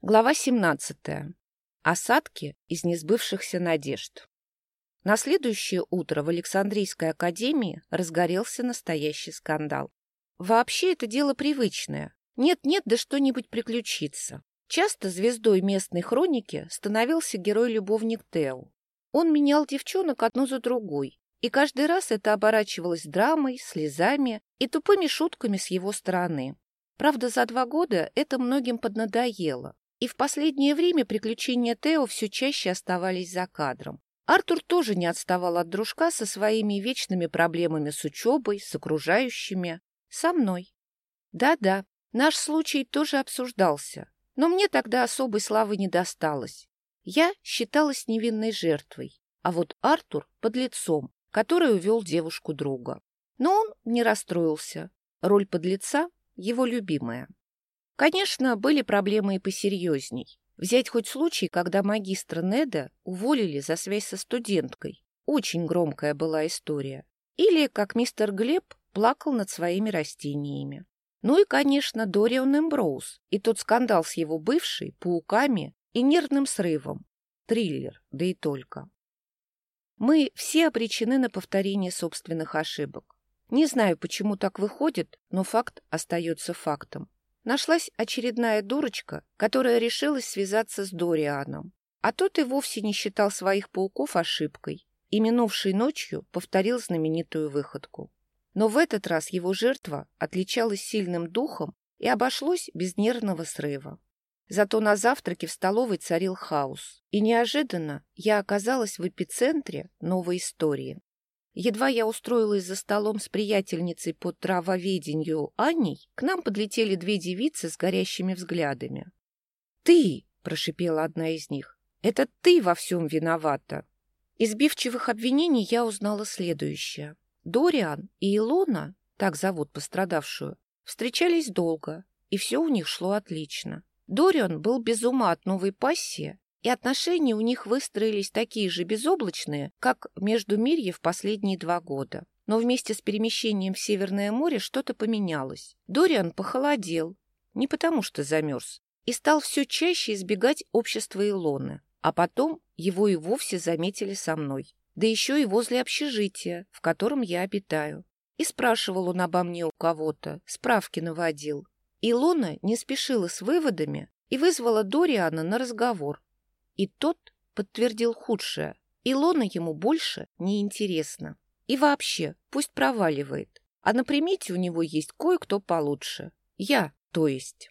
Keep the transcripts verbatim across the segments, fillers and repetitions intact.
Глава семнадцатая. Осадки из несбывшихся надежд. На следующее утро в Александрийской академии разгорелся настоящий скандал. Вообще это дело привычное. Нет-нет, да что-нибудь приключится. Часто звездой местной хроники становился герой-любовник Тео. Он менял девчонок одну за другой, и каждый раз это оборачивалось драмой, слезами и тупыми шутками с его стороны. Правда, за два года это многим поднадоело. И в последнее время приключения Тео все чаще оставались за кадром. Артур тоже не отставал от дружка со своими вечными проблемами с учебой, с окружающими, со мной. Да-да, наш случай тоже обсуждался, но мне тогда особой славы не досталось. Я считалась невинной жертвой, а вот Артур — подлецом, который увел девушку друга. Но он не расстроился. Роль подлеца — его любимая. Конечно, были проблемы и посерьезней. Взять хоть случай, когда магистра Неда уволили за связь со студенткой. Очень громкая была история. Или как мистер Глеб плакал над своими растениями. Ну и, конечно, Дориан Эмброуз и тот скандал с его бывшей, пауками и нервным срывом. Триллер, да и только. Мы все обречены на повторение собственных ошибок. Не знаю, почему так выходит, но факт остается фактом. Нашлась очередная дурочка, которая решилась связаться с Дорианом. А тот и вовсе не считал своих пауков ошибкой и минувшей ночью повторил знаменитую выходку. Но в этот раз его жертва отличалась сильным духом и обошлось без нервного срыва. Зато на завтраке в столовой царил хаос, и неожиданно я оказалась в эпицентре новой истории. Едва я устроилась за столом с приятельницей по травоведению Аней, к нам подлетели две девицы с горящими взглядами. «Ты!» — прошипела одна из них. «Это ты во всем виновата!» Из сбивчивых обвинений я узнала следующее. Дориан и Илона, так зовут пострадавшую, встречались долго, и все у них шло отлично. Дориан был без ума от новой пассии, и отношения у них выстроились такие же безоблачные, как Междумирье в последние два года. Но вместе с перемещением в Северное море что-то поменялось. Дориан похолодел, не потому что замерз, и стал все чаще избегать общества Илоны. А потом его и вовсе заметили со мной. Да еще и возле общежития, в котором я обитаю. И спрашивал он обо мне у кого-то, справки наводил. Илона не спешила с выводами и вызвала Дориана на разговор. И тот подтвердил худшее. Илона ему больше не интересна. И вообще, пусть проваливает. А на примете у него есть кое-кто получше. Я, то есть.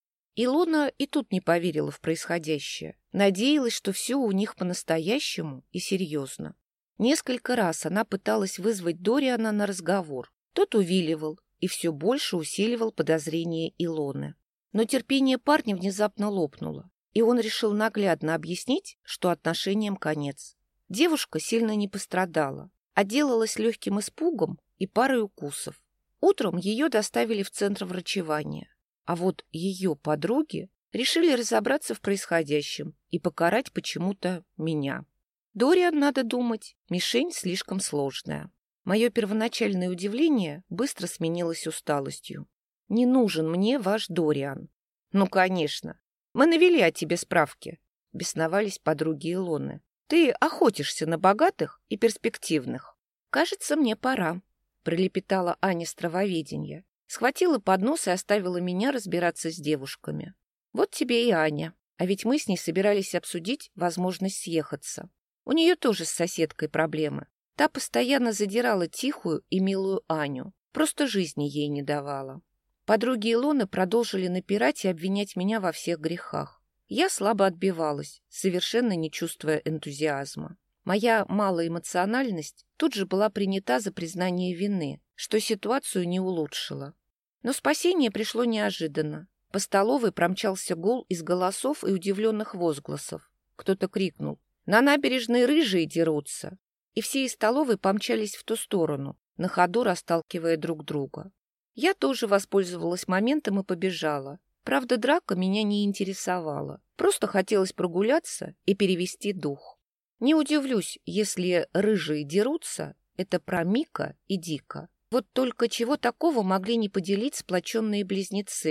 Илона и тут не поверила в происходящее. Надеялась, что все у них по-настоящему и серьезно. Несколько раз она пыталась вызвать Дориана на разговор. Тот увиливал и все больше усиливал подозрения Илоны. Но терпение парня внезапно лопнуло. И он решил наглядно объяснить, что отношениям конец. Девушка сильно не пострадала, отделалась легким испугом и парой укусов. Утром ее доставили в центр врачевания, а вот ее подруги решили разобраться в происходящем и покарать почему-то меня. Дориан, надо думать, мишень слишком сложная. Мое первоначальное удивление быстро сменилось усталостью. Не нужен мне ваш Дориан. Ну, конечно. Мы навели о тебе справки, — бесновались подруги Илоны. Ты охотишься на богатых и перспективных. Кажется, мне пора, — пролепетала Аня с травоведенья. Схватила поднос и оставила меня разбираться с девушками. Вот тебе и Аня. А ведь мы с ней собирались обсудить возможность съехаться. У нее тоже с соседкой проблемы. Та постоянно задирала тихую и милую Аню. Просто жизни ей не давала. Подруги Илоны продолжили напирать и обвинять меня во всех грехах. Я слабо отбивалась, совершенно не чувствуя энтузиазма. Моя малоэмоциональность тут же была принята за признание вины, что ситуацию не улучшило. Но спасение пришло неожиданно. По столовой промчался гул из голосов и удивленных возгласов. Кто-то крикнул: «На набережной рыжие дерутся!» И все из столовой помчались в ту сторону, на ходу расталкивая друг друга. Я тоже воспользовалась моментом и побежала. Правда, драка меня не интересовала. Просто хотелось прогуляться и перевести дух. Не удивлюсь, если рыжие дерутся, это про Мика и Дика. Вот только чего такого могли не поделить сплоченные близнецы?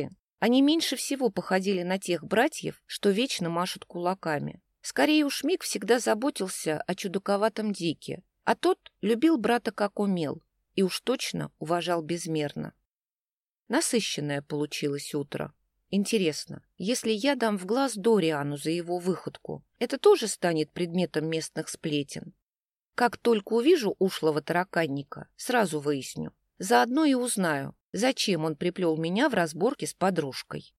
Они меньше всего походили на тех братьев, что вечно машут кулаками. Скорее уж Мик всегда заботился о чудаковатом Дике, а тот любил брата как умел и уж точно уважал безмерно. Насыщенное получилось утро. Интересно, если я дам в глаз Дориану за его выходку, это тоже станет предметом местных сплетен? Как только увижу ушлого тараканника, сразу выясню. Заодно и узнаю, зачем он приплел меня в разборке с подружкой.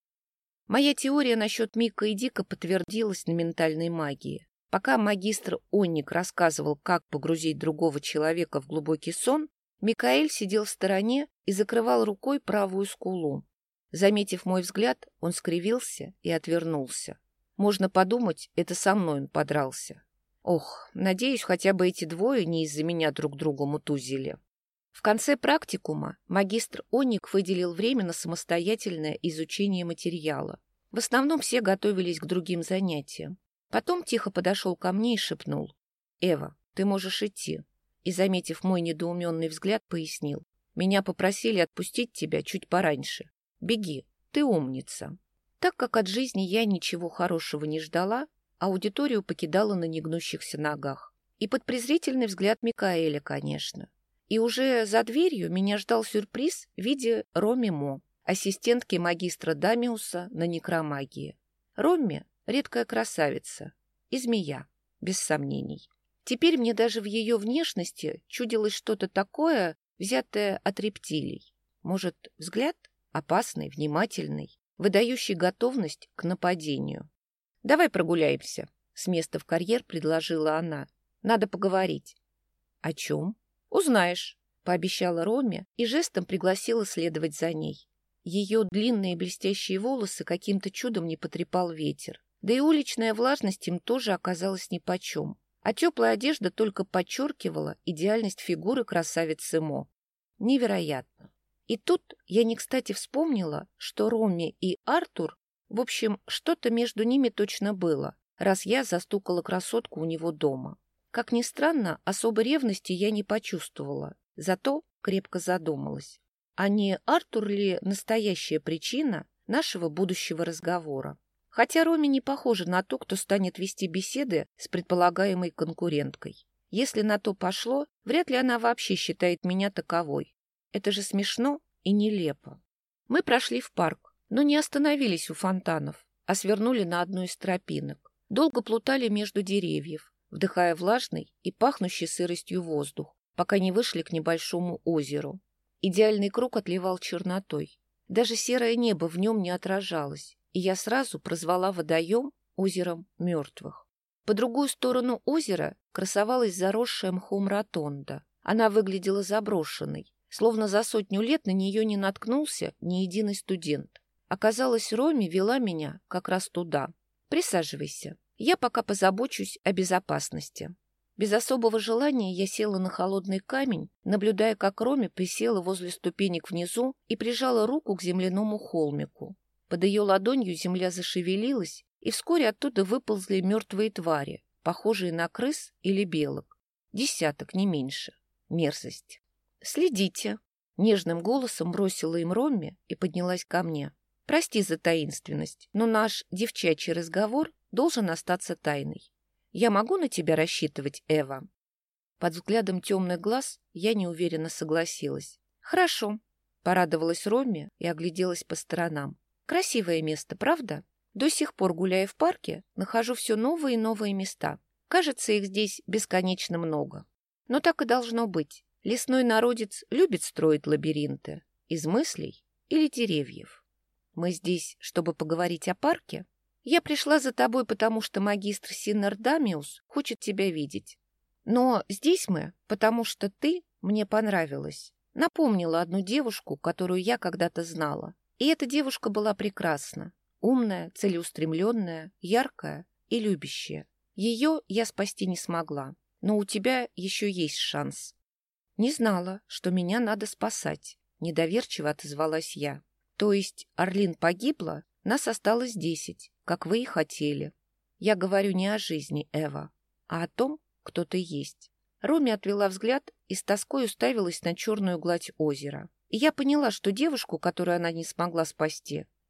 Моя теория насчет Мика и Дика подтвердилась на ментальной магии. Пока магистр Онник рассказывал, как погрузить другого человека в глубокий сон, Микаэль сидел в стороне и закрывал рукой правую скулу. Заметив мой взгляд, он скривился и отвернулся. Можно подумать, это со мной он подрался. Ох, надеюсь, хотя бы эти двое не из-за меня друг другу мутузили. В конце практикума магистр Онник выделил время на самостоятельное изучение материала. В основном все готовились к другим занятиям. Потом тихо подошел ко мне и шепнул: «Эва, ты можешь идти». И, заметив мой недоуменный взгляд, пояснил: «Меня попросили отпустить тебя чуть пораньше. Беги, ты умница». Так как от жизни я ничего хорошего не ждала, аудиторию покидала на негнущихся ногах. И под презрительный взгляд Микаэля, конечно. И уже за дверью меня ждал сюрприз в виде Роми Мо, ассистентки магистра Дамиуса на некромагии. Роми — редкая красавица и змея, без сомнений. Теперь мне даже в ее внешности чудилось что-то такое, взятое от рептилий. Может, взгляд опасный, внимательный, выдающий готовность к нападению. «Давай прогуляемся», — с места в карьер предложила она. «Надо поговорить». «О чем?» «Узнаешь», — пообещала Роме и жестом пригласила следовать за ней. Ее длинные блестящие волосы каким-то чудом не потрепал ветер. Да и уличная влажность им тоже оказалась нипочем. А теплая одежда только подчеркивала идеальность фигуры красавицы Мо. Невероятно. И тут я не кстати вспомнила, что Роме и Артур, в общем, что-то между ними точно было, раз я застукала красотку у него дома. Как ни странно, особой ревности я не почувствовала, зато крепко задумалась. А не Артур ли настоящая причина нашего будущего разговора? Хотя Роме не похожа на то, кто станет вести беседы с предполагаемой конкуренткой. Если на то пошло, вряд ли она вообще считает меня таковой. Это же смешно и нелепо. Мы прошли в парк, но не остановились у фонтанов, а свернули на одну из тропинок. Долго плутали между деревьев, вдыхая влажный и пахнущий сыростью воздух, пока не вышли к небольшому озеру. Идеальный круг отливал чернотой. Даже серое небо в нем не отражалось, и я сразу прозвала водоем озером мертвых. По другую сторону озера красовалась заросшая мхом ротонда. Она выглядела заброшенной, словно за сотню лет на нее не наткнулся ни единый студент. Оказалось, Роме вела меня как раз туда. «Присаживайся. Я пока позабочусь о безопасности». Без особого желания я села на холодный камень, наблюдая, как Роме присела возле ступенек внизу и прижала руку к земляному холмику. Под ее ладонью земля зашевелилась, и вскоре оттуда выползли мертвые твари, похожие на крыс или белок. Десяток, не меньше. Мерзость. «Следите», — нежным голосом бросила им Роме и поднялась ко мне. «Прости за таинственность, но наш девчачий разговор должен остаться тайной. Я могу на тебя рассчитывать, Эва?» Под взглядом темных глаз я неуверенно согласилась. «Хорошо», — порадовалась Роме и огляделась по сторонам. «Красивое место, правда? До сих пор, гуляя в парке, нахожу все новые и новые места. Кажется, их здесь бесконечно много. Но так и должно быть. Лесной народец любит строить лабиринты. Из мыслей или деревьев. Мы здесь, чтобы поговорить о парке? Я пришла за тобой, потому что магистр Синнер Дамиус хочет тебя видеть. Но здесь мы, потому что ты мне понравилась. Напомнила одну девушку, которую я когда-то знала. И эта девушка была прекрасна. Умная, целеустремленная, яркая и любящая. Ее я спасти не смогла. Но у тебя еще есть шанс». «Не знала, что меня надо спасать», — недоверчиво отозвалась я. «То есть Орлин погибла, нас осталось десять, как вы и хотели. Я говорю не о жизни, Эва, а о том, кто ты есть». Роме отвела взгляд и с тоской уставилась на черную гладь озера. И я поняла, что девушку, которую она не смогла спасти,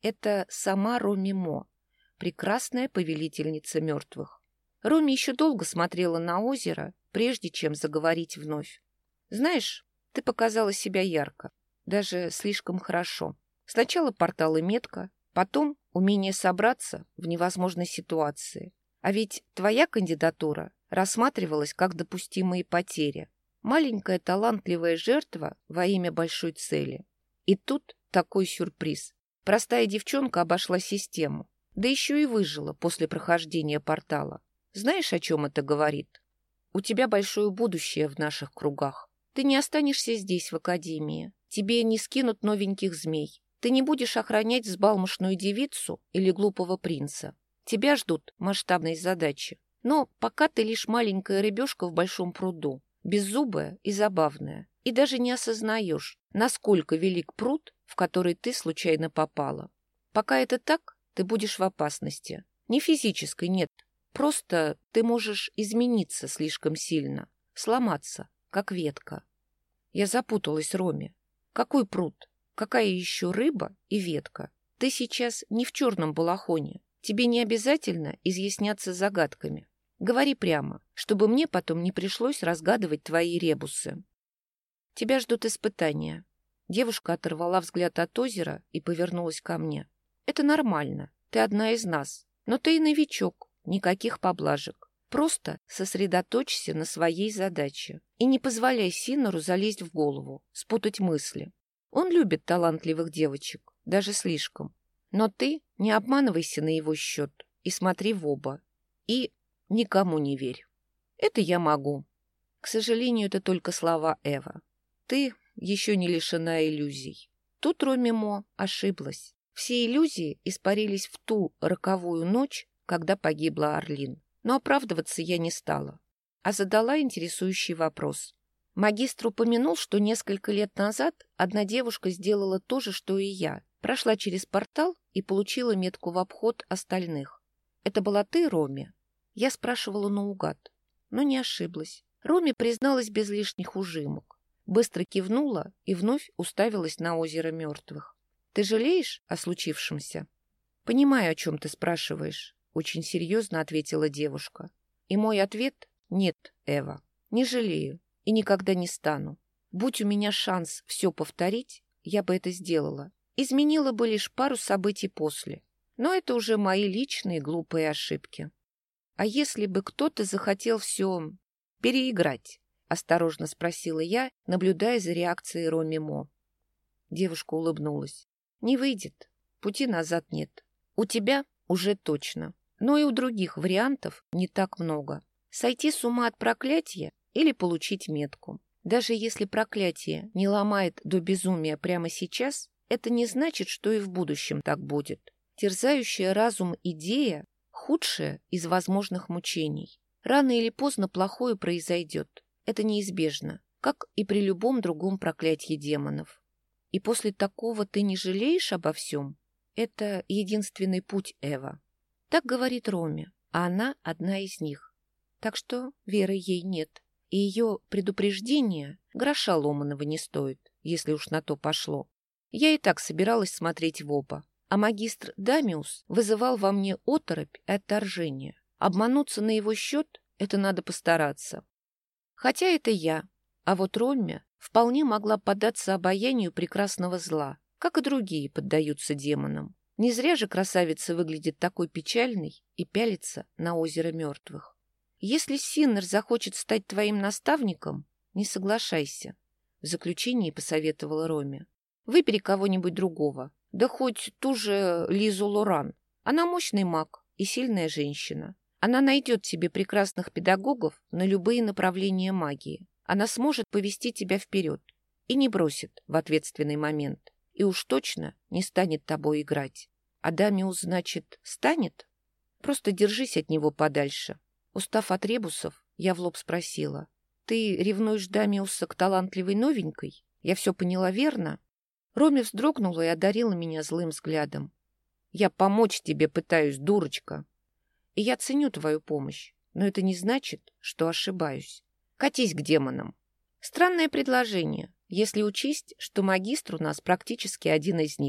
Это сама Роми Мо, прекрасная повелительница мертвых. Роми еще долго смотрела на озеро, прежде чем заговорить вновь. «Знаешь, ты показала себя ярко, даже слишком хорошо. Сначала портал и метка, потом умение собраться в невозможной ситуации. А ведь твоя кандидатура рассматривалась как допустимые потери. Маленькая талантливая жертва во имя большой цели. И тут такой сюрприз. Простая девчонка обошла систему, да еще и выжила после прохождения портала. Знаешь, о чем это говорит? У тебя большое будущее в наших кругах. Ты не останешься здесь, в академии. Тебе не скинут новеньких змей. Ты не будешь охранять взбалмошную девицу или глупого принца. Тебя ждут масштабные задачи. Но пока ты лишь маленькая рыбешка в большом пруду, беззубая и забавная, и даже не осознаешь, насколько велик пруд, в который ты случайно попала. Пока это так, ты будешь в опасности. Не физической, нет. Просто ты можешь измениться слишком сильно, сломаться, как ветка. Я запуталась, Роме. Какой пруд? Какая еще рыба и ветка? Ты сейчас не в черном балахоне. Тебе не обязательно изъясняться загадками. Говори прямо, чтобы мне потом не пришлось разгадывать твои ребусы. Тебя ждут испытания. Девушка оторвала взгляд от озера и повернулась ко мне. Это нормально. Ты одна из нас. Но ты и новичок. Никаких поблажек. Просто сосредоточься на своей задаче. И не позволяй Синору залезть в голову, спутать мысли. Он любит талантливых девочек, даже слишком. Но ты не обманывайся на его счет и смотри в оба. И никому не верь. Это я могу. К сожалению, это только слова Эва. Ты еще не лишена иллюзий. Тут Роми Мо ошиблась. Все иллюзии испарились в ту роковую ночь, когда погибла Орлин. Но оправдываться я не стала, а задала интересующий вопрос. Магистр упомянул, что несколько лет назад одна девушка сделала то же, что и я. Прошла через портал и получила метку в обход остальных. Это была ты, Роми? Я спрашивала наугад, но не ошиблась. Роми призналась без лишних ужимок. Быстро кивнула и вновь уставилась на озеро мертвых. Ты жалеешь о случившемся? Понимаю, о чем ты спрашиваешь. Очень серьезно ответила девушка. И мой ответ — нет, Эва. Не жалею и никогда не стану. Будь у меня шанс все повторить, я бы это сделала. Изменила бы лишь пару событий после. Но это уже мои личные глупые ошибки. А если бы кто-то захотел все переиграть? Осторожно спросила я, наблюдая за реакцией Роми Мо. Девушка улыбнулась. Не выйдет. Пути назад нет. У тебя уже точно. Но и у других вариантов не так много. Сойти с ума от проклятия или получить метку. Даже если проклятие не ломает до безумия прямо сейчас, это не значит, что и в будущем так будет. Терзающая разум идея – худшая из возможных мучений. Рано или поздно плохое произойдет. Это неизбежно, как и при любом другом проклятии демонов. И после такого ты не жалеешь обо всем? Это единственный путь, Эва. Так говорит Роми, а она одна из них. Так что веры ей нет. И ее предупреждение гроша ломаного не стоит, если уж на то пошло. Я и так собиралась смотреть в оба. А магистр Дамиус вызывал во мне оторопь и отторжение. Обмануться на его счет — это надо постараться. Хотя это я. А вот Ромми вполне могла поддаться обаянию прекрасного зла, как и другие поддаются демонам. Не зря же красавица выглядит такой печальной и пялится на озеро мертвых. Если Синнер захочет стать твоим наставником, не соглашайся. В заключении посоветовала Роми. Выбери кого-нибудь другого, да хоть ту же Лизу Лоран. Она мощный маг и сильная женщина. Она найдет себе прекрасных педагогов на любые направления магии. Она сможет повести тебя вперед и не бросит в ответственный момент. И уж точно не станет тобой играть. А Дамиус, значит, станет? Просто держись от него подальше. Устав от ребусов, я в лоб спросила. Ты ревнуешь Дамиуса к талантливой новенькой? Я все поняла верно? Роми вздрогнула и одарила меня злым взглядом. Я помочь тебе пытаюсь, дурочка. И я ценю твою помощь, но это не значит, что ошибаюсь. Катись к демонам. Странное предложение, если учесть, что магистр у нас практически один из них.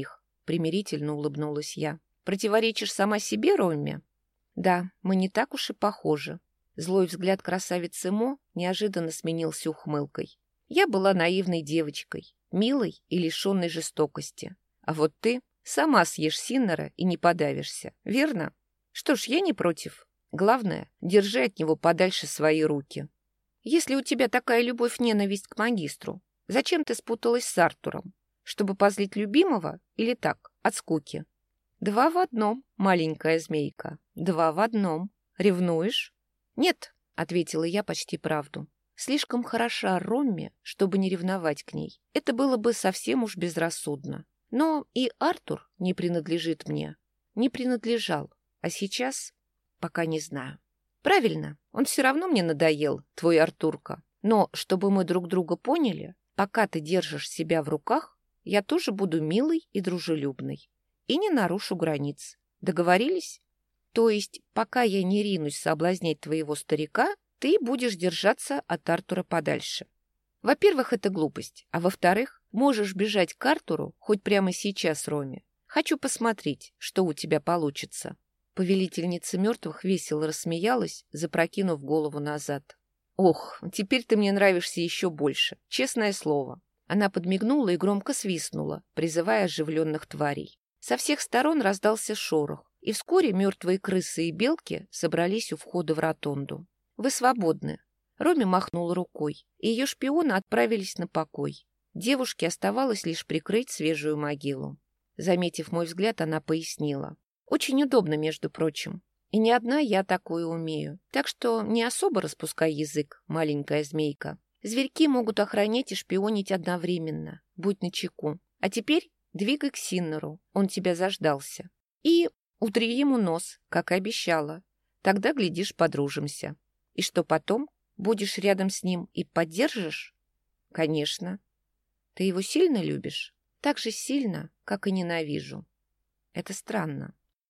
примирительно улыбнулась я. Противоречишь сама себе, Ромми? Да, мы не так уж и похожи. Злой взгляд красавицы Мо неожиданно сменился ухмылкой. Я была наивной девочкой, милой и лишенной жестокости. А вот ты сама съешь Синнера и не подавишься, верно? Что ж, я не против. Главное, держи от него подальше свои руки. Если у тебя такая любовь-ненависть к магистру, зачем ты спуталась с Артуром? Чтобы позлить любимого или так, от скуки? Два в одном, маленькая змейка, два в одном. Ревнуешь? Нет, ответила я почти правду. Слишком хороша Ромми, чтобы не ревновать к ней. Это было бы совсем уж безрассудно. Но и Артур не принадлежит мне. Не принадлежал. А сейчас пока не знаю. Правильно, он все равно мне надоел, твой Артурка. Но чтобы мы друг друга поняли, пока ты держишь себя в руках, я тоже буду милой и дружелюбной. И не нарушу границ. Договорились? То есть, пока я не ринусь соблазнять твоего старика, ты будешь держаться от Артура подальше. Во-первых, это глупость. А во-вторых, можешь бежать к Артуру хоть прямо сейчас, Роме. Хочу посмотреть, что у тебя получится. Повелительница мертвых весело рассмеялась, запрокинув голову назад. Ох, теперь ты мне нравишься еще больше, честное слово. Она подмигнула и громко свистнула, призывая оживленных тварей. Со всех сторон раздался шорох, и вскоре мертвые крысы и белки собрались у входа в ротонду. «Вы свободны». Роми махнула рукой, и ее шпионы отправились на покой. Девушке оставалось лишь прикрыть свежую могилу. Заметив мой взгляд, она пояснила. «Очень удобно, между прочим. И не одна я такое умею. Так что не особо распускай язык, маленькая змейка. Зверьки могут охранять и шпионить одновременно. Будь начеку. А теперь двигай к Синнеру, он тебя заждался. И утри ему нос, как и обещала. Тогда, глядишь, подружимся. И что потом? Будешь рядом с ним и поддержишь? Конечно. Ты его сильно любишь? Так же сильно, как и ненавижу. Это странно.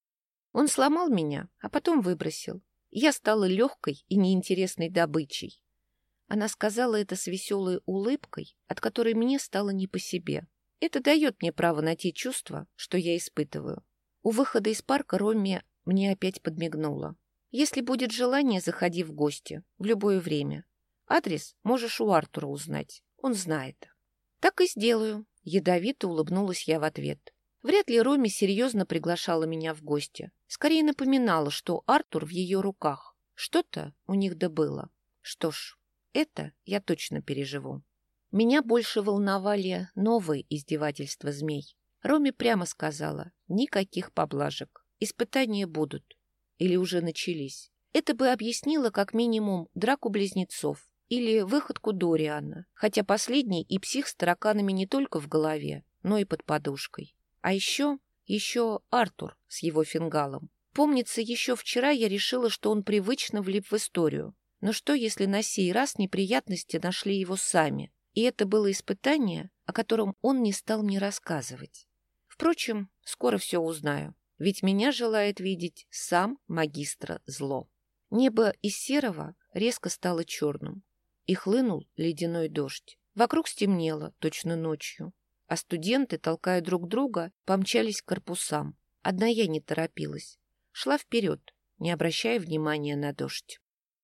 Он сломал меня, а потом выбросил. Я стала легкой и неинтересной добычей. Она сказала это с веселой улыбкой, от которой мне стало не по себе. Это дает мне право на те чувства, что я испытываю. У выхода из парка Ромми мне опять подмигнула. Если будет желание, заходи в гости, в любое время. Адрес можешь у Артура узнать, он знает. Так и сделаю, ядовито улыбнулась я в ответ. Вряд ли Ромми серьезно приглашала меня в гости. Скорее напоминала, что Артур в ее руках. Что-то у них да было. Что ж, это я точно переживу. Меня больше волновали новые издевательства змей. Ромми прямо сказала, никаких поблажек. Испытания будут. Или уже начались. Это бы объяснило как минимум драку близнецов или выходку Дориана, хотя последний и псих с тараканами не только в голове, но и под подушкой. А еще, еще Артур с его фингалом. Помнится, еще вчера я решила, что он привычно влип в историю. Но что, если на сей раз неприятности нашли его сами? И это было испытание, о котором он не стал мне рассказывать. Впрочем, скоро все узнаю, ведь меня желает видеть сам магистра зло. Небо из серого резко стало черным, и хлынул ледяной дождь. Вокруг стемнело, точно ночью. А студенты, толкая друг друга, помчались к корпусам. Одна я не торопилась. Шла вперед, не обращая внимания на дождь.